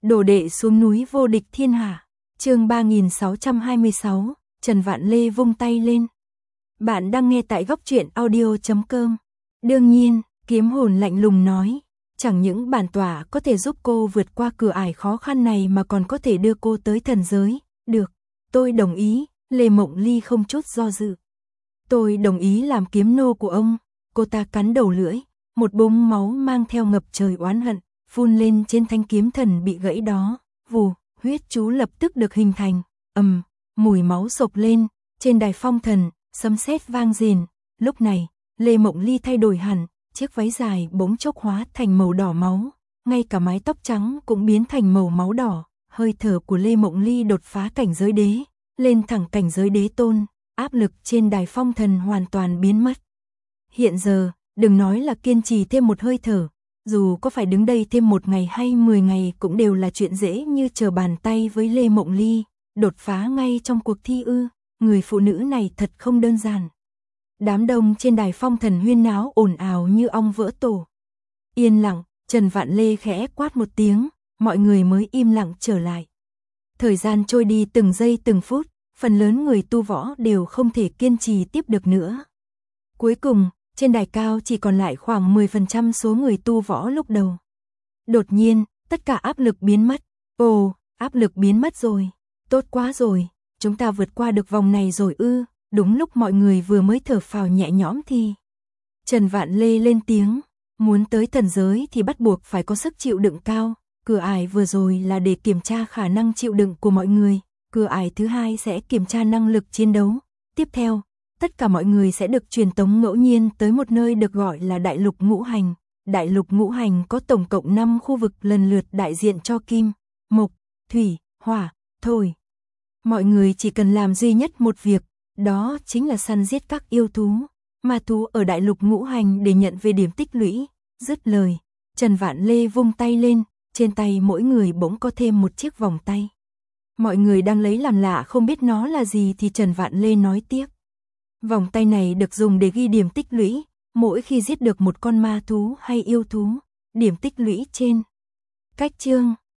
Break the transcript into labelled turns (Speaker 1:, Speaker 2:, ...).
Speaker 1: Đồ đệ xuống núi vô địch thiên hạ. Chương 3626, Trần Vạn Lê vung tay lên. Bạn đang nghe tại góc truyện audio.com. Đương nhiên, kiếm hồn lạnh lùng nói, chẳng những bản tỏa có thể giúp cô vượt qua cửa ải khó khăn này mà còn có thể đưa cô tới thần giới. Được, tôi đồng ý. Lê Mộng Ly không chút do dự. Tôi đồng ý làm kiếm nô của ông. Cô ta cắn đầu lưỡi, một búng máu mang theo ngập trời oán hận phun lên trên thanh kiếm thần bị gãy đó. Vù, huyết chú lập tức được hình thành. Mùi máu sộc lên, trên đài phong thần, sấm sét vang rền. Lúc này, Lê Mộng Ly thay đổi hẳn, chiếc váy dài bỗng chốc hóa thành màu đỏ máu, ngay cả mái tóc trắng cũng biến thành màu máu đỏ. Hơi thở của Lê Mộng Ly đột phá cảnh giới đế, lên thẳng cảnh giới đế tôn, áp lực trên đài phong thần hoàn toàn biến mất. Hiện giờ, đừng nói là kiên trì thêm một hơi thở, dù có phải đứng đây thêm 1 ngày hay 10 ngày cũng đều là chuyện dễ như trở bàn tay với Lê Mộng Ly. Đột phá ngay trong cuộc thi ư? Người phụ nữ này thật không đơn giản. Đám đông trên đài phong thần huyên náo ồn ào như ong vỡ tổ. Yên lặng, Trần Vạn Lê khẽ quát một tiếng, mọi người mới im lặng trở lại. Thời gian trôi đi từng giây từng phút, phần lớn người tu võ đều không thể kiên trì tiếp được nữa. Cuối cùng, trên đài cao chỉ còn lại khoảng 10% số người tu võ lúc đầu. Đột nhiên, tất cả áp lực biến mất. Ồ, áp lực biến mất rồi. Tốt quá rồi, chúng ta vượt qua được vòng này rồi ư. Đúng lúc mọi người vừa mới thở phào nhẹ nhõm thì Trần Vạn Lê lên tiếng, muốn tới thần giới thì bắt buộc phải có sức chịu đựng cao. Cửa ải vừa rồi là để kiểm tra khả năng chịu đựng của mọi người. Cửa ải thứ hai sẽ kiểm tra năng lực chiến đấu. Tiếp theo, tất cả mọi người sẽ được truyền tống ngẫu nhiên tới một nơi được gọi là Đại Lục Ngũ Hành. Đại Lục Ngũ Hành có tổng cộng 5 khu vực lần lượt đại diện cho kim, mộc, thủy, hỏa, thổ. Mọi người chỉ cần làm duy nhất một việc, đó chính là săn giết các yêu thú, ma thú ở Đại Lục Ngũ Hành để nhận về điểm tích lũy. Dứt lời, Trần Vạn Lê vung tay lên, trên tay mỗi người bỗng có thêm một chiếc vòng tay. Mọi người đang lấy làm lạ không biết nó là gì thì Trần Vạn Lê nói tiếp. Vòng tay này được dùng để ghi điểm tích lũy, mỗi khi giết được một con ma thú hay yêu thú, điểm tích lũy trên. Cách chương